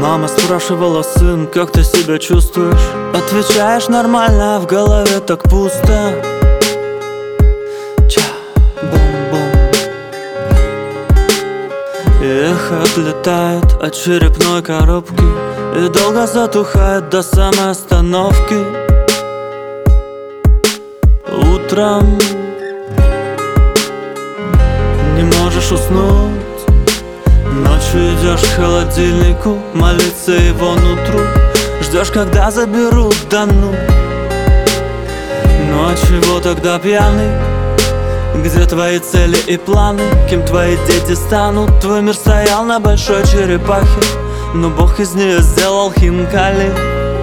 Мама спрашивала: сын, как ты себя чувствуешь? Отвечаешь: нормально, а в голове так пусто. Ча-бум-бум. И эхо отлетает от черепной коробки и долго затухает до самой остановки. Утром не можешь уснуть, ночью идешь к холодильнику, молиться его нутру. Ждешь, когда заберут, да ну. Ну а чего тогда пьяный? Где твои цели и планы? Кем твои дети станут? Твой мир стоял на большой черепахе, но Бог из нее сделал хинкали.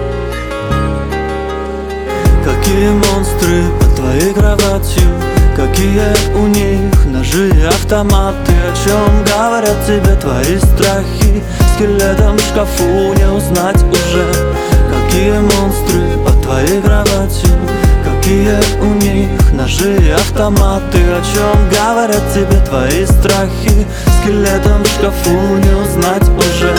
Какие монстры под твоей кроватью, какие у них ножи и автоматы. О чем говорят тебе твои страхи? Скелетом в шкафу не узнать уже. Какие монстры под твоей кроватью, какие у них ножи и автоматы. О чем говорят тебе твои страхи? Скелетом в шкафу не узнать уже.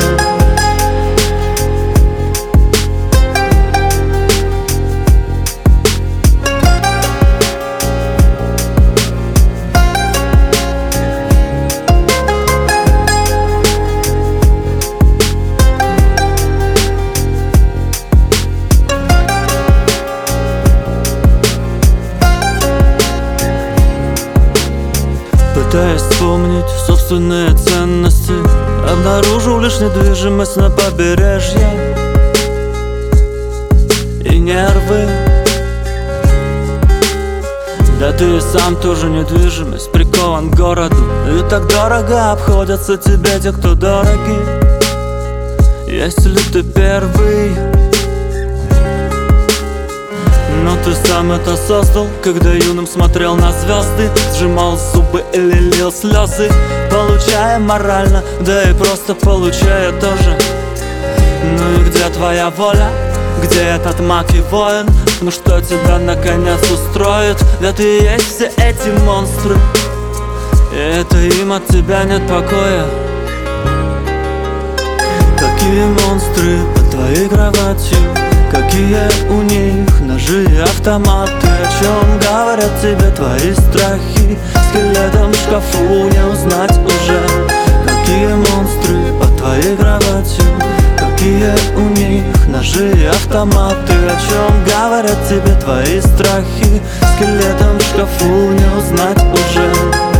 Пытаясь вспомнить собственные ценности, обнаружил лишь недвижимость на побережье и нервы. Да ты и сам тоже недвижимость, прикован к городу. И так дорого обходятся тебе те, кто дороги. Есть ли ты первый? Но ты сам это создал, когда юным смотрел на звезды, сжимал зубы или лил слезы, получая морально, да и просто получая тоже. Ну и где твоя воля? Где этот маг и воин? Ну что тебя наконец устроит? Да ты и есть все эти монстры, и это им от тебя нет покоя. Какие монстры под твоей кроватью, какие у них ножи и автоматы. О чем говорят тебе твои страхи? Скелетом в шкафу не узнать уже. Какие монстры под твоей кроватью, какие у них ножи и автоматы. О чем говорят тебе твои страхи? Скелетом в шкафу не узнать уже.